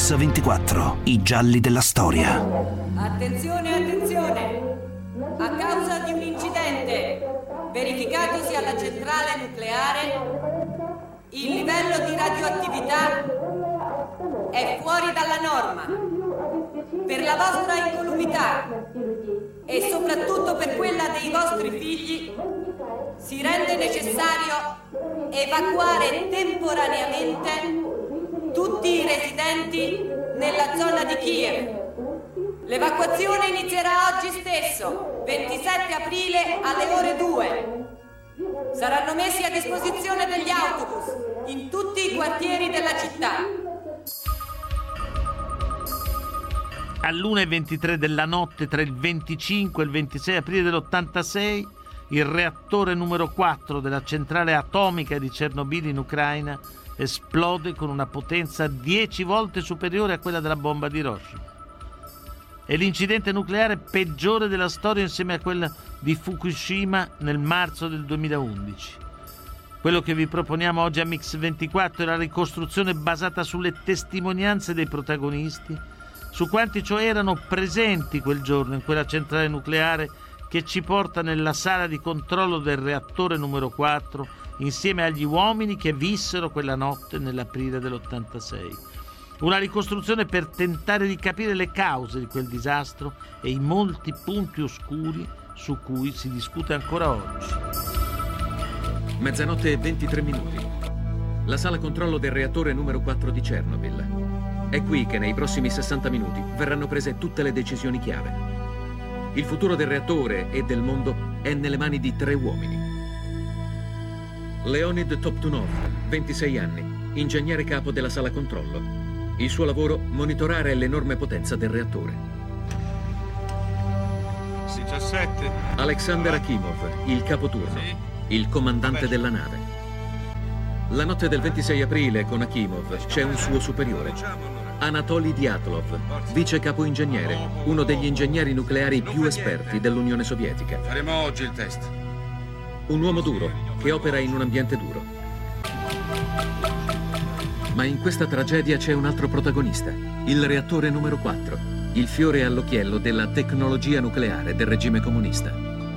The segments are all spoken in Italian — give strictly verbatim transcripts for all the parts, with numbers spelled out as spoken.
Mix ventiquattro, i gialli della storia. Attenzione, attenzione! A causa di un incidente verificatosi alla centrale nucleare, il livello di radioattività è fuori dalla norma. Per la vostra incolumità e soprattutto per quella dei vostri figli, si rende necessario evacuare temporaneamente tutti i residenti nella zona di Kiev. L'evacuazione inizierà oggi stesso, ventisette aprile alle ore due. Saranno messi a disposizione degli autobus in tutti i quartieri della città. All'una e ventitré della notte tra il venticinque e il ventisei aprile dell'ottantasei, il reattore numero quattro della centrale atomica di Chernobyl in Ucraina esplode con una potenza dieci volte superiore a quella della bomba di Hiroshima. È l'incidente nucleare peggiore della storia insieme a quella di Fukushima nel marzo del duemilaundici. Quello che vi proponiamo oggi a Mix ventiquattro è la ricostruzione basata sulle testimonianze dei protagonisti, su quanti cioè erano presenti quel giorno in quella centrale nucleare, che ci porta nella sala di controllo del reattore numero quattro insieme agli uomini che vissero quella notte nell'aprile dell'ottantasei. Una ricostruzione per tentare di capire le cause di quel disastro e i molti punti oscuri su cui si discute ancora oggi. Mezzanotte e ventitré minuti. La sala controllo del reattore numero quattro di Chernobyl. È qui che nei prossimi sessanta minuti verranno prese tutte le decisioni chiave. Il futuro del reattore e del mondo è nelle mani di tre uomini. Leonid Toptunov, ventisei anni, ingegnere capo della sala controllo. Il suo lavoro, monitorare l'enorme potenza del reattore. diciassette. Alexander Akimov, il capoturno, il comandante della nave. La notte del ventisei aprile con Akimov c'è un suo superiore, Anatoly Dyatlov, vice capo ingegnere, uno degli ingegneri nucleari più esperti dell'Unione Sovietica. Faremo oggi il test. Un uomo duro, che opera in un ambiente duro. Ma in questa tragedia c'è un altro protagonista, il reattore numero quattro, il fiore all'occhiello della tecnologia nucleare del regime comunista.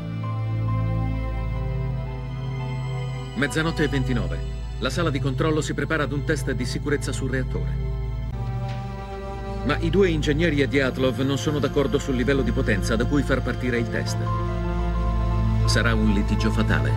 Mezzanotte e ventinove. La sala di controllo si prepara ad un test di sicurezza sul reattore. Ma i due ingegneri e Dyatlov non sono d'accordo sul livello di potenza da cui far partire il test. Sarà un litigio fatale.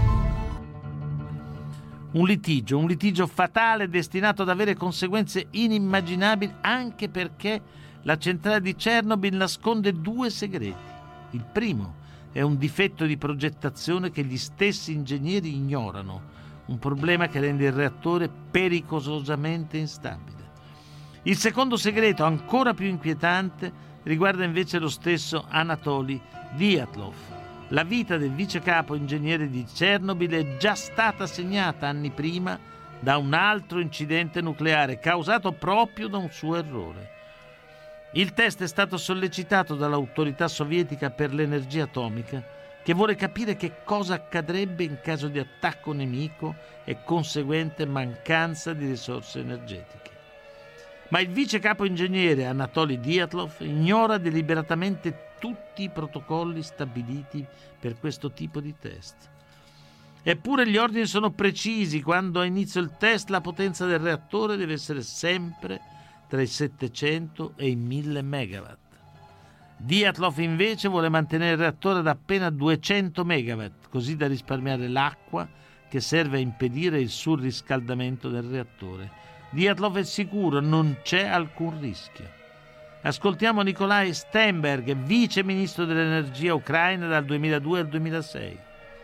Un litigio, un litigio fatale destinato ad avere conseguenze inimmaginabili, anche perché la centrale di Chernobyl nasconde due segreti. Il primo è un difetto di progettazione che gli stessi ingegneri ignorano, un problema che rende il reattore pericolosamente instabile. Il secondo segreto, ancora più inquietante, riguarda invece lo stesso Anatoly Dyatlov. La vita del vice capo ingegnere di Chernobyl è già stata segnata anni prima da un altro incidente nucleare causato proprio da un suo errore. Il test è stato sollecitato dall'autorità sovietica per l'energia atomica, che vuole capire che cosa accadrebbe in caso di attacco nemico e conseguente mancanza di risorse energetiche. Ma il vice capo ingegnere Anatoly Dyatlov ignora deliberatamente tutti i protocolli stabiliti per questo tipo di test. Eppure gli ordini sono precisi: quando ha inizio il test la potenza del reattore deve essere sempre tra i settecento e i mille megawatt. Dyatlov invece vuole mantenere il reattore ad appena duecento megawatt, così da risparmiare l'acqua che serve a impedire il surriscaldamento del reattore. Dyatlov è sicuro, non c'è alcun rischio. Ascoltiamo Nikolai Stenberg, vice ministro dell'energia ucraina dal duemiladue al duemilasei.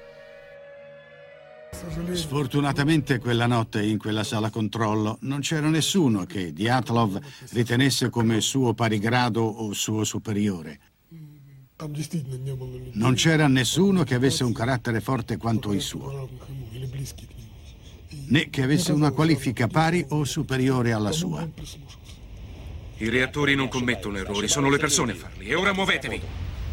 Sfortunatamente quella notte in quella sala controllo non c'era nessuno che Dyatlov ritenesse come suo parigrado o suo superiore. Non c'era nessuno che avesse un carattere forte quanto il suo, né che avesse una qualifica pari o superiore alla sua. I reattori non commettono errori, sono le persone a farli. E ora muovetevi!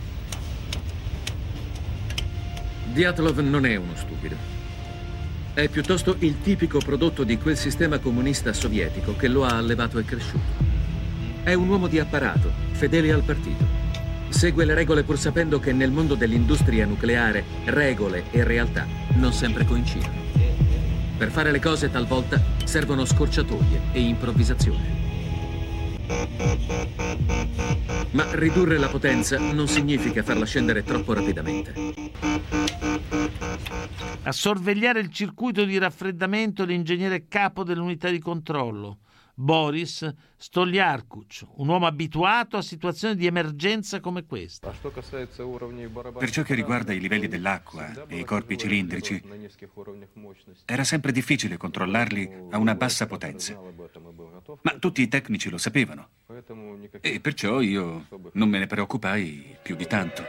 Dyatlov non è uno stupido. È piuttosto il tipico prodotto di quel sistema comunista sovietico che lo ha allevato e cresciuto. È un uomo di apparato, fedele al partito. Segue le regole pur sapendo che nel mondo dell'industria nucleare regole e realtà non sempre coincidono. Per fare le cose talvolta servono scorciatoie e improvvisazione. Ma ridurre la potenza non significa farla scendere troppo rapidamente. A sorvegliare il circuito di raffreddamento l'ingegnere capo dell'unità di controllo, Boris Stoliarkuc, un uomo abituato a situazioni di emergenza come questa. Per ciò che riguarda i livelli dell'acqua e i corpi cilindrici, era sempre difficile controllarli a una bassa potenza. Ma tutti i tecnici lo sapevano e perciò io non me ne preoccupai più di tanto.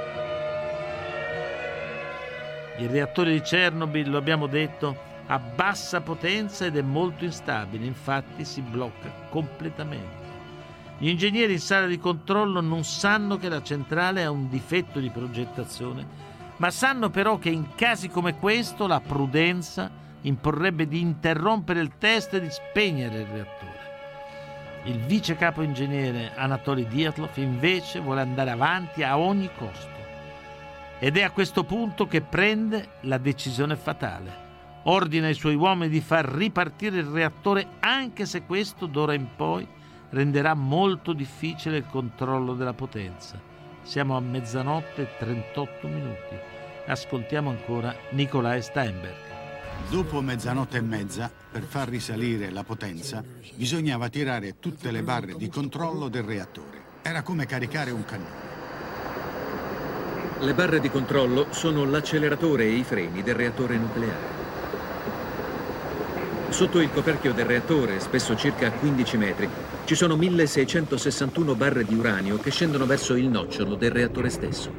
Il reattore di Chernobyl, lo abbiamo detto, ha bassa potenza ed è molto instabile, infatti si blocca completamente. Gli ingegneri in sala di controllo non sanno che la centrale ha un difetto di progettazione, ma sanno però che in casi come questo la prudenza imporrebbe di interrompere il test e di spegnere il reattore. Il vice capo ingegnere Anatoly Dyatlov invece vuole andare avanti a ogni costo ed è a questo punto che prende la decisione fatale. Ordina ai suoi uomini di far ripartire il reattore anche se questo d'ora in poi renderà molto difficile il controllo della potenza. Siamo a mezzanotte e trentotto minuti. Ascoltiamo ancora Nikolai Steinberg. Dopo mezzanotte e mezza, per far risalire la potenza, bisognava tirare tutte le barre di controllo del reattore. Era come caricare un cannone. Le barre di controllo sono l'acceleratore e i freni del reattore nucleare. Sotto il coperchio del reattore, spesso circa a quindici metri, ci sono milleseicentosessantuno barre di uranio che scendono verso il nocciolo del reattore stesso.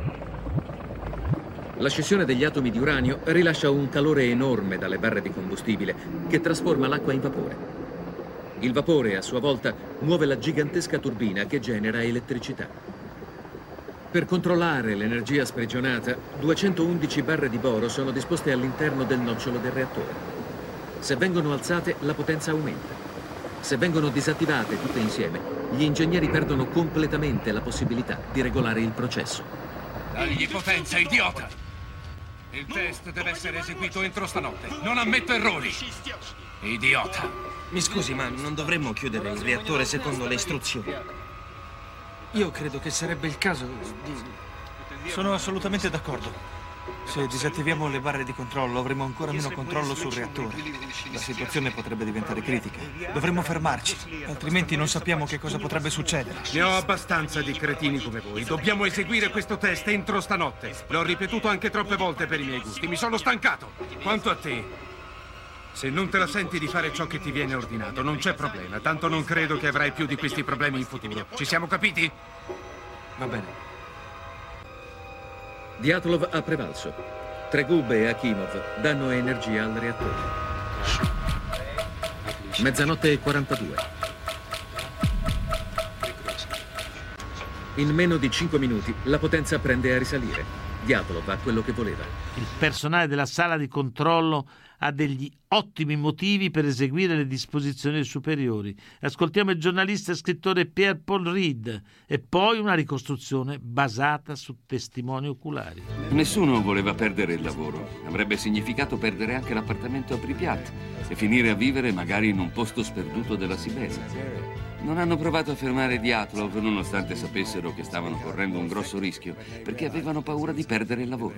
La scissione degli atomi di uranio rilascia un calore enorme dalle barre di combustibile che trasforma l'acqua in vapore. Il vapore, a sua volta, muove la gigantesca turbina che genera elettricità. Per controllare l'energia sprigionata, duecentoundici barre di boro sono disposte all'interno del nocciolo del reattore. Se vengono alzate, la potenza aumenta. Se vengono disattivate tutte insieme, gli ingegneri perdono completamente la possibilità di regolare il processo. Dagli potenza, idiota! Il test deve essere eseguito entro stanotte. Non ammetto errori! Idiota! Mi scusi, ma non dovremmo chiudere il reattore secondo le istruzioni? Io credo che sarebbe il caso di... Sono assolutamente d'accordo. Se disattiviamo le barre di controllo avremo ancora meno controllo sul reattore. La situazione potrebbe diventare critica. Dovremmo fermarci, altrimenti non sappiamo che cosa potrebbe succedere. Ne ho abbastanza di cretini come voi. Dobbiamo eseguire questo test entro stanotte. L'ho ripetuto anche troppe volte per i miei gusti. Mi sono stancato. Quanto a te, se non te la senti di fare ciò che ti viene ordinato, non c'è problema. Tanto non credo che avrai più di questi problemi in futuro. Ci siamo capiti? Va bene. Dyatlov ha prevalso. Tregub e Akimov danno energia al reattore. Mezzanotte e quarantadue. In meno di cinque minuti la potenza prende a risalire. Dyatlov ha quello che voleva. Il personale della sala di controllo ha degli ottimi motivi per eseguire le disposizioni superiori. Ascoltiamo il giornalista e scrittore Pierre Paul Reed e poi una ricostruzione basata su testimoni oculari. Nessuno voleva perdere il lavoro. Avrebbe significato perdere anche l'appartamento a Pripyat e finire a vivere magari in un posto sperduto della Siberia. Non hanno provato a fermare Dyatlov nonostante sapessero che stavano correndo un grosso rischio, perché avevano paura di perdere il lavoro.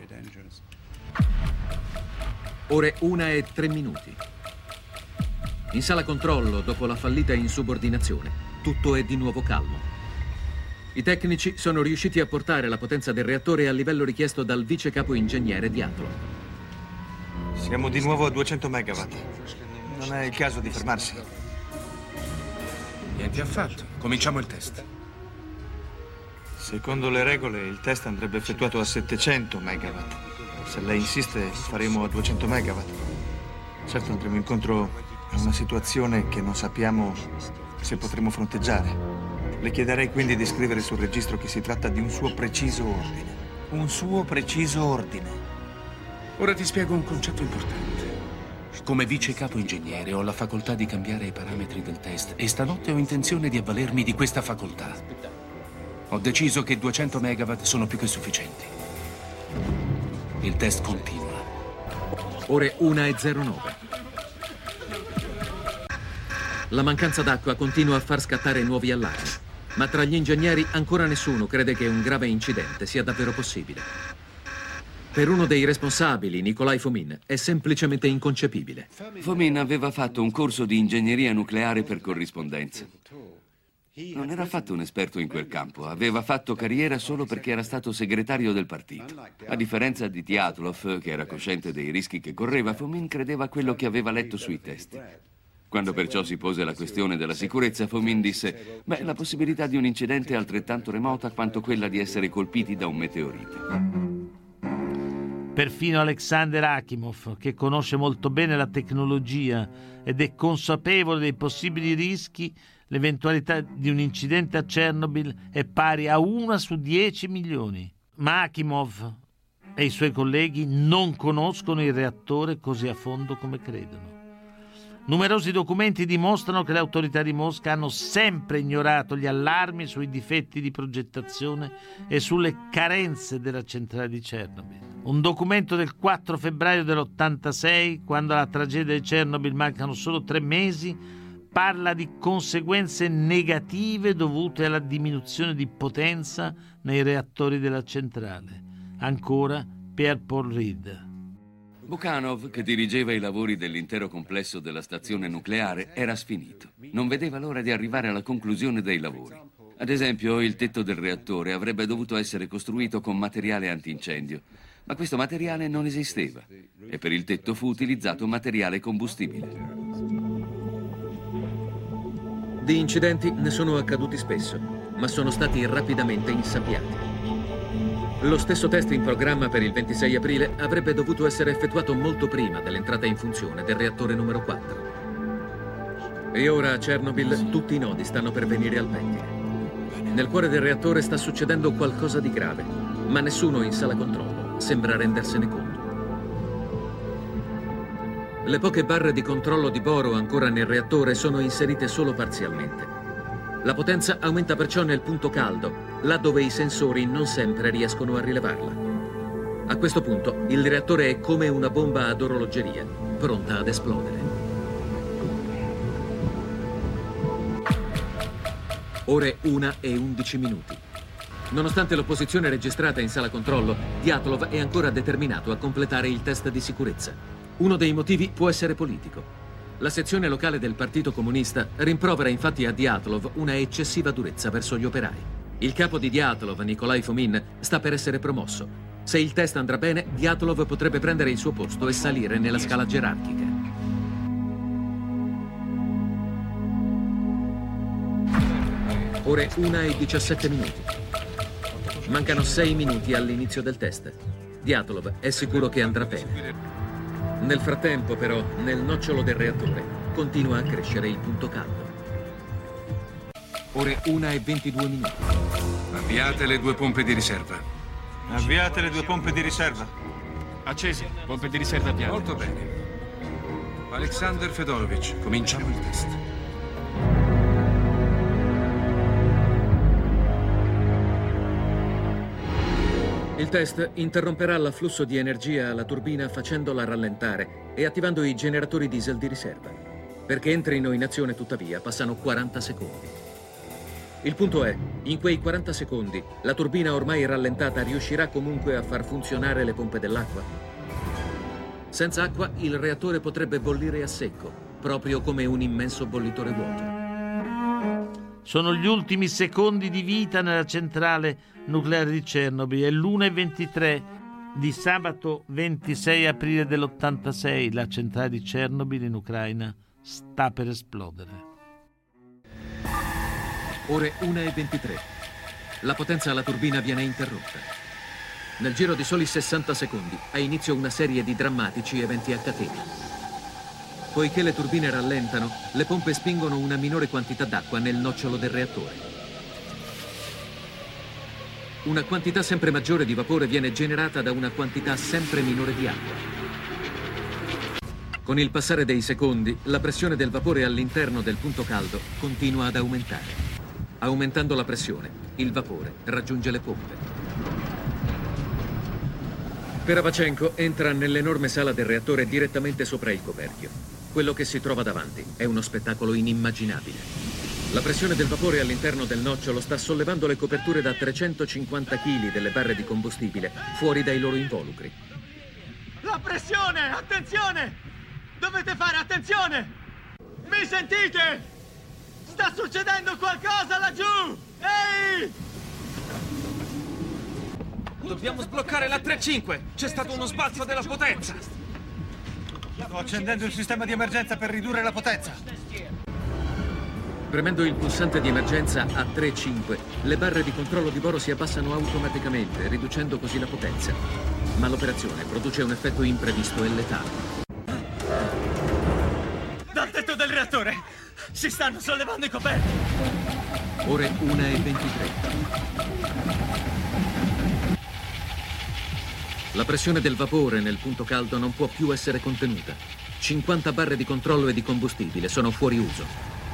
Ore una e tre minuti. In sala controllo, dopo la fallita insubordinazione, tutto è di nuovo calmo. I tecnici sono riusciti a portare la potenza del reattore al livello richiesto dal vice capo ingegnere Dyatlov. Siamo di nuovo a duecento megawatt. Non è il caso di fermarsi. Niente affatto. Cominciamo il test. Secondo le regole, il test andrebbe effettuato a settecento megawatt. Se lei insiste, faremo a duecento megawatt. Certo andremo incontro a una situazione che non sappiamo se potremo fronteggiare. Le chiederei quindi di scrivere sul registro che si tratta di un suo preciso ordine. Un suo preciso ordine. Ora ti spiego un concetto importante. Come vice capo ingegnere ho la facoltà di cambiare i parametri del test e stanotte ho intenzione di avvalermi di questa facoltà. Ho deciso che duecento megawatt sono più che sufficienti. Il test continua. Ore una e zero nove. La mancanza d'acqua continua a far scattare nuovi allarmi, ma tra gli ingegneri ancora nessuno crede che un grave incidente sia davvero possibile. Per uno dei responsabili, Nikolai Fomin, è semplicemente inconcepibile. Fomin aveva fatto un corso di ingegneria nucleare per corrispondenza. Non era affatto un esperto in quel campo, aveva fatto carriera solo perché era stato segretario del partito. A differenza di Dyatlov, che era cosciente dei rischi che correva, Fomin credeva a quello che aveva letto sui testi. Quando perciò si pose la questione della sicurezza, Fomin disse: beh, la possibilità di un incidente è altrettanto remota quanto quella di essere colpiti da un meteorite. Perfino Alexander Akimov, che conosce molto bene la tecnologia ed è consapevole dei possibili rischi, l'eventualità di un incidente a Chernobyl è pari a una su dieci milioni. Ma Akimov e i suoi colleghi non conoscono il reattore così a fondo come credono. Numerosi documenti dimostrano che le autorità di Mosca hanno sempre ignorato gli allarmi sui difetti di progettazione e sulle carenze della centrale di Chernobyl. Un documento del quattro febbraio dell'ottantasei, quando alla tragedia di Chernobyl mancano solo tre mesi, parla di conseguenze negative dovute alla diminuzione di potenza nei reattori della centrale. Ancora Pierre Paul Reed. Bukhanov, che dirigeva i lavori dell'intero complesso della stazione nucleare, era sfinito. Non vedeva l'ora di arrivare alla conclusione dei lavori. Ad esempio, il tetto del reattore avrebbe dovuto essere costruito con materiale antincendio, ma questo materiale non esisteva e per il tetto fu utilizzato materiale combustibile. Di incidenti ne sono accaduti spesso, ma sono stati rapidamente insabbiati. Lo stesso test in programma per il ventisei aprile avrebbe dovuto essere effettuato molto prima dell'entrata in funzione del reattore numero quattro. E ora a Chernobyl tutti i nodi stanno per venire al pettine. Nel cuore del reattore sta succedendo qualcosa di grave, ma nessuno in sala controllo sembra rendersene conto. Le poche barre di controllo di boro ancora nel reattore sono inserite solo parzialmente. La potenza aumenta perciò nel punto caldo, là dove i sensori non sempre riescono a rilevarla. A questo punto il reattore è come una bomba ad orologeria, pronta ad esplodere. Ore una e undici minuti. Nonostante l'opposizione registrata in sala controllo, Dyatlov è ancora determinato a completare il test di sicurezza. Uno dei motivi può essere politico. La sezione locale del Partito Comunista rimprovera infatti a Dyatlov una eccessiva durezza verso gli operai. Il capo di Dyatlov, Nikolai Fomin, sta per essere promosso. Se il test andrà bene, Dyatlov potrebbe prendere il suo posto e salire nella scala gerarchica. Ore una e diciassette minuti. Mancano sei minuti all'inizio del test. Dyatlov è sicuro che andrà bene. Nel frattempo, però, nel nocciolo del reattore continua a crescere il punto caldo. Ore una e ventidue minuti. Avviate le due pompe di riserva. Avviate le due pompe di riserva. Accese. Pompe di riserva avviate. Molto bene. Alexander Fedorovich, cominciamo il test. Il test interromperà l'afflusso di energia alla turbina facendola rallentare e attivando i generatori diesel di riserva. Perché entrino in azione, tuttavia, passano quaranta secondi. Il punto è, in quei quaranta secondi, la turbina ormai rallentata riuscirà comunque a far funzionare le pompe dell'acqua? Senza acqua, il reattore potrebbe bollire a secco, proprio come un immenso bollitore vuoto. Sono gli ultimi secondi di vita nella centrale nucleare di Chernobyl. È l'una e ventitré di sabato ventisei aprile dell'ottantasei. La centrale di Chernobyl in Ucraina sta per esplodere. Ore una e ventitré. La potenza alla turbina viene interrotta. Nel giro di soli sessanta secondi ha inizio una serie di drammatici eventi a catena. Poiché le turbine rallentano, le pompe spingono una minore quantità d'acqua nel nocciolo del reattore. Una quantità sempre maggiore di vapore viene generata da una quantità sempre minore di acqua. Con il passare dei secondi, la pressione del vapore all'interno del punto caldo continua ad aumentare. Aumentando la pressione, il vapore raggiunge le pompe. Peravachenko entra nell'enorme sala del reattore direttamente sopra il coperchio. Quello che si trova davanti è uno spettacolo inimmaginabile. La pressione del vapore all'interno del nocciolo sta sollevando le coperture da trecentocinquanta chili delle barre di combustibile fuori dai loro involucri. La pressione! Attenzione! Dovete fare attenzione! Mi sentite? Sta succedendo qualcosa laggiù! Ehi! Dobbiamo sbloccare la tre cinque! C'è stato uno sbalzo della potenza! Sto accendendo il sistema di emergenza per ridurre la potenza. Premendo il pulsante di emergenza a tre cinque, le barre di controllo di boro si abbassano automaticamente, riducendo così la potenza. Ma l'operazione produce un effetto imprevisto e letale. Dal tetto del reattore si stanno sollevando i coperti. Ore una e ventitré. La pressione del vapore nel punto caldo non può più essere contenuta. cinquanta barre di controllo e di combustibile sono fuori uso.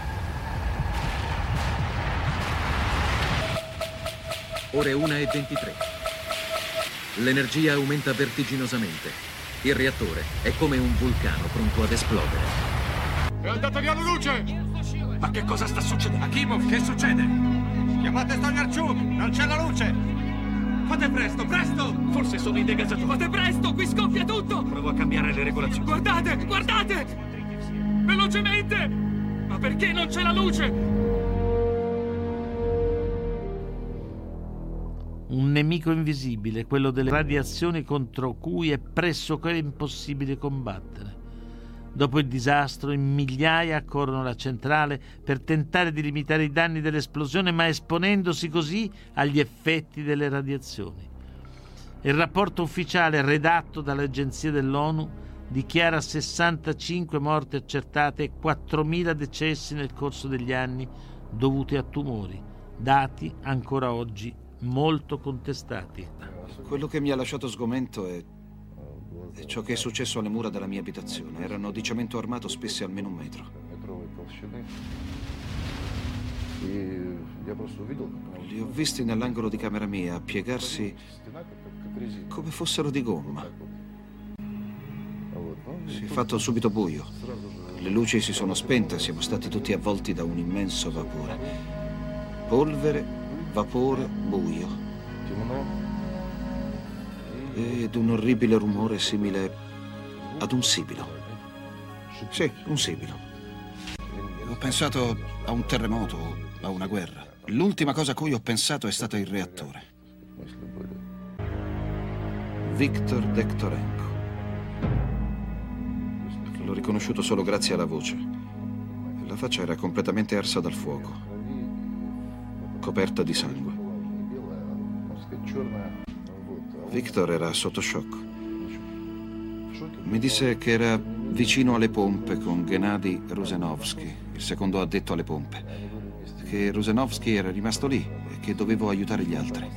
Ore una e ventitré. L'energia aumenta vertiginosamente. Il reattore è come un vulcano pronto ad esplodere. È andata via la luce! Ma che cosa sta succedendo? Akimov, che succede? Chiamate Stognarchuk! Non c'è la luce! Fate presto, presto! Forse sono i degazzatori. Fate presto, qui scoppia tutto! Provo a cambiare le regolazioni. Guardate, guardate! Velocemente! Ma perché non c'è la luce? Un nemico invisibile, quello delle radiazioni contro cui è pressoché impossibile combattere. Dopo il disastro, in migliaia accorrono alla centrale per tentare di limitare i danni dell'esplosione, ma esponendosi così agli effetti delle radiazioni. Il rapporto ufficiale redatto dall'agenzia dell'ONU dichiara sessantacinque morti accertate e quattromila decessi nel corso degli anni dovuti a tumori, dati ancora oggi molto contestati. Quello che mi ha lasciato sgomento è E ciò che è successo alle mura della mia abitazione. Erano di cemento armato spesse almeno un metro. Li ho visti nell'angolo di camera mia piegarsi come fossero di gomma. Si è fatto subito buio. Le luci si sono spente, siamo stati tutti avvolti da un immenso vapore. Polvere, vapore, buio. Ed un orribile rumore simile ad un sibilo. Sì, un sibilo. Ho pensato a un terremoto, a una guerra. L'ultima cosa a cui ho pensato è stato il reattore. Viktor Dektorenko. L'ho riconosciuto solo grazie alla voce. La faccia era completamente arsa dal fuoco, coperta di sangue. Viktor era sotto shock. Mi disse che era vicino alle pompe con Gennady Rusenovsky, il secondo addetto alle pompe, che Rusenovsky era rimasto lì e che dovevo aiutare gli altri.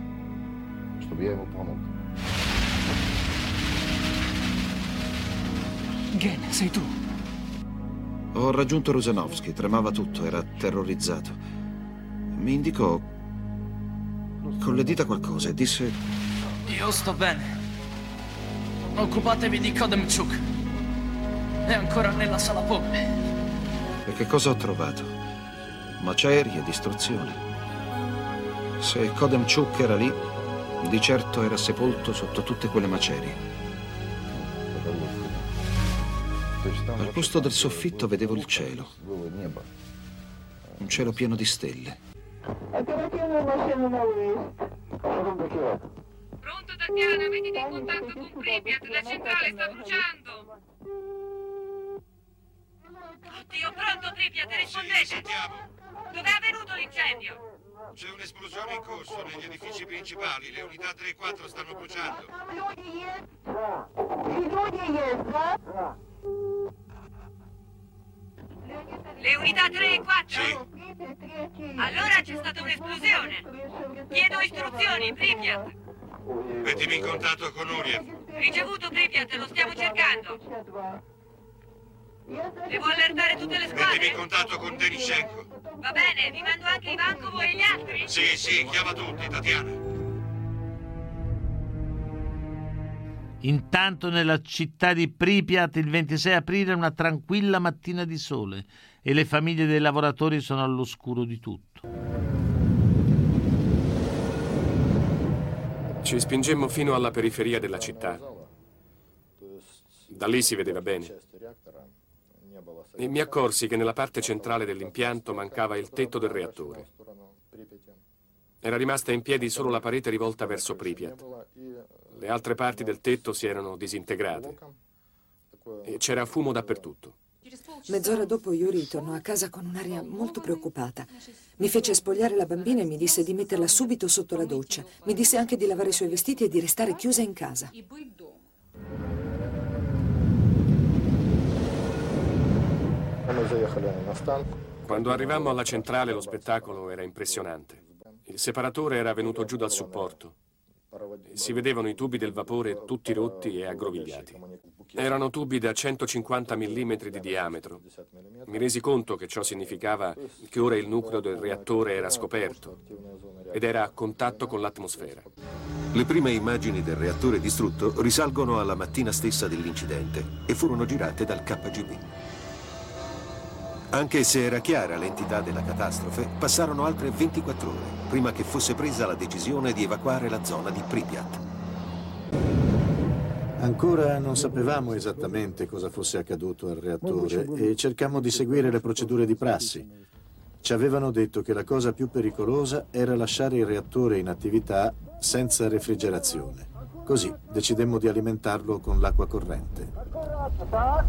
Gen, sei tu? Ho raggiunto Rusenovsky, tremava tutto, era terrorizzato. Mi indicò con le dita qualcosa e disse: Io sto bene. Occupatevi di Kodemchuk. È ancora nella sala pompe. E che cosa ho trovato? Macerie e distruzione. Se Kodemchuk era lì, di certo era sepolto sotto tutte quelle macerie. Al posto del soffitto vedevo il cielo. Un cielo pieno di stelle. Pronto, Tatiana, mettiti in contatto con Pripyat, la centrale sta bruciando. Oddio, pronto Pripyat, rispondete. Dove è avvenuto l'incendio? C'è un'esplosione in corso negli edifici principali, le unità tre e quattro stanno bruciando. Le unità tre e quattro? Sì. Allora c'è stata un'esplosione. Chiedo istruzioni, Pripyat. Mettimi in contatto con Uriev. Ricevuto, Pripyat, lo stiamo cercando. Devo allertare tutte le squadre? Mettimi in contatto con Denishenko. Va bene, vi mando anche Ivankov e gli altri? Sì, sì, chiama tutti, Tatiana. Intanto nella città di Pripyat il ventisei aprile è una tranquilla mattina di sole e le famiglie dei lavoratori sono all'oscuro di tutto. Ci spingemmo fino alla periferia della città. Da lì si vedeva bene. E mi accorsi che nella parte centrale dell'impianto mancava il tetto del reattore. Era rimasta in piedi solo la parete rivolta verso Pripyat. Le altre parti del tetto si erano disintegrate e c'era fumo dappertutto. Mezz'ora dopo Yuri tornò a casa con un'aria molto preoccupata. Mi fece spogliare la bambina e mi disse di metterla subito sotto la doccia. Mi disse anche di lavare i suoi vestiti e di restare chiusa in casa. Quando arrivammo alla centrale lo spettacolo era impressionante. Il separatore era venuto giù dal supporto. Si vedevano i tubi del vapore tutti rotti e aggrovigliati. Erano tubi da centocinquanta millimetri di diametro. Mi resi conto che ciò significava che ora il nucleo del reattore era scoperto ed era a contatto con l'atmosfera. Le prime immagini del reattore distrutto risalgono alla mattina stessa dell'incidente e furono girate dal K G B. Anche se era chiara l'entità della catastrofe, passarono altre ventiquattro ore prima che fosse presa la decisione di evacuare la zona di Pripyat. Ancora non sapevamo esattamente cosa fosse accaduto al reattore e cercammo di seguire le procedure di prassi. Ci avevano detto che la cosa più pericolosa era lasciare il reattore in attività senza refrigerazione. Così decidemmo di alimentarlo con l'acqua corrente.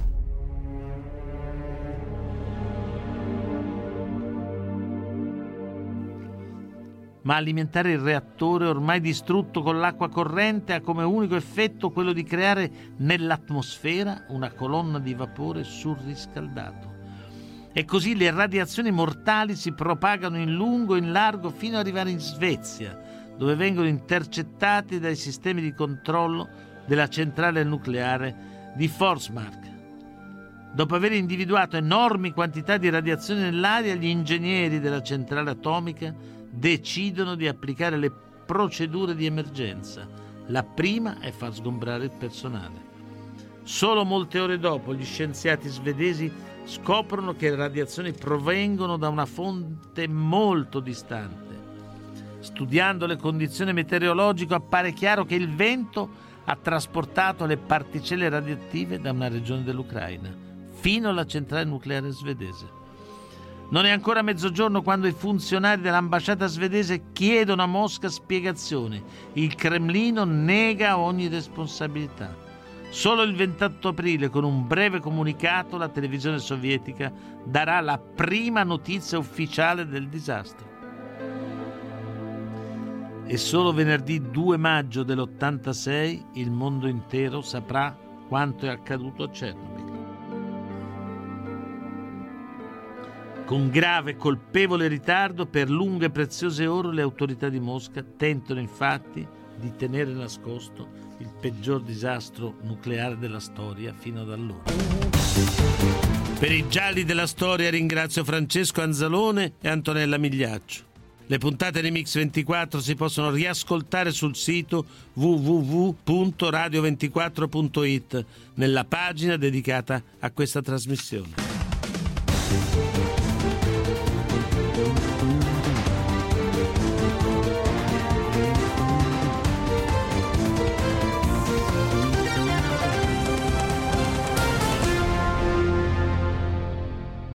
Ma alimentare il reattore ormai distrutto con l'acqua corrente ha come unico effetto quello di creare nell'atmosfera una colonna di vapore surriscaldato. E così le radiazioni mortali si propagano in lungo e in largo fino ad arrivare in Svezia, dove vengono intercettati dai sistemi di controllo della centrale nucleare di Forsmark. Dopo aver individuato enormi quantità di radiazioni nell'aria, gli ingegneri della centrale atomica decidono di applicare le procedure di emergenza. La prima è far sgombrare il personale. Solo molte ore dopo gli scienziati svedesi scoprono che le radiazioni provengono da una fonte molto distante. Studiando le condizioni meteorologiche appare chiaro che il vento ha trasportato le particelle radioattive da una regione dell'Ucraina fino alla centrale nucleare svedese. Non è ancora mezzogiorno quando i funzionari dell'ambasciata svedese chiedono a Mosca spiegazioni. Il Cremlino nega ogni responsabilità. Solo il ventotto aprile, con un breve comunicato, la televisione sovietica darà la prima notizia ufficiale del disastro. E solo venerdì due maggio dell'ottantasei il mondo intero saprà quanto è accaduto a Chernobyl. Con grave e colpevole ritardo, per lunghe e preziose ore, le autorità di Mosca tentano infatti di tenere nascosto il peggior disastro nucleare della storia fino ad allora. Per i gialli della storia ringrazio Francesco Anzalone e Antonella Migliaccio. Le puntate di Mix ventiquattro si possono riascoltare sul sito w w w punto radio ventiquattro punto i t nella pagina dedicata a questa trasmissione.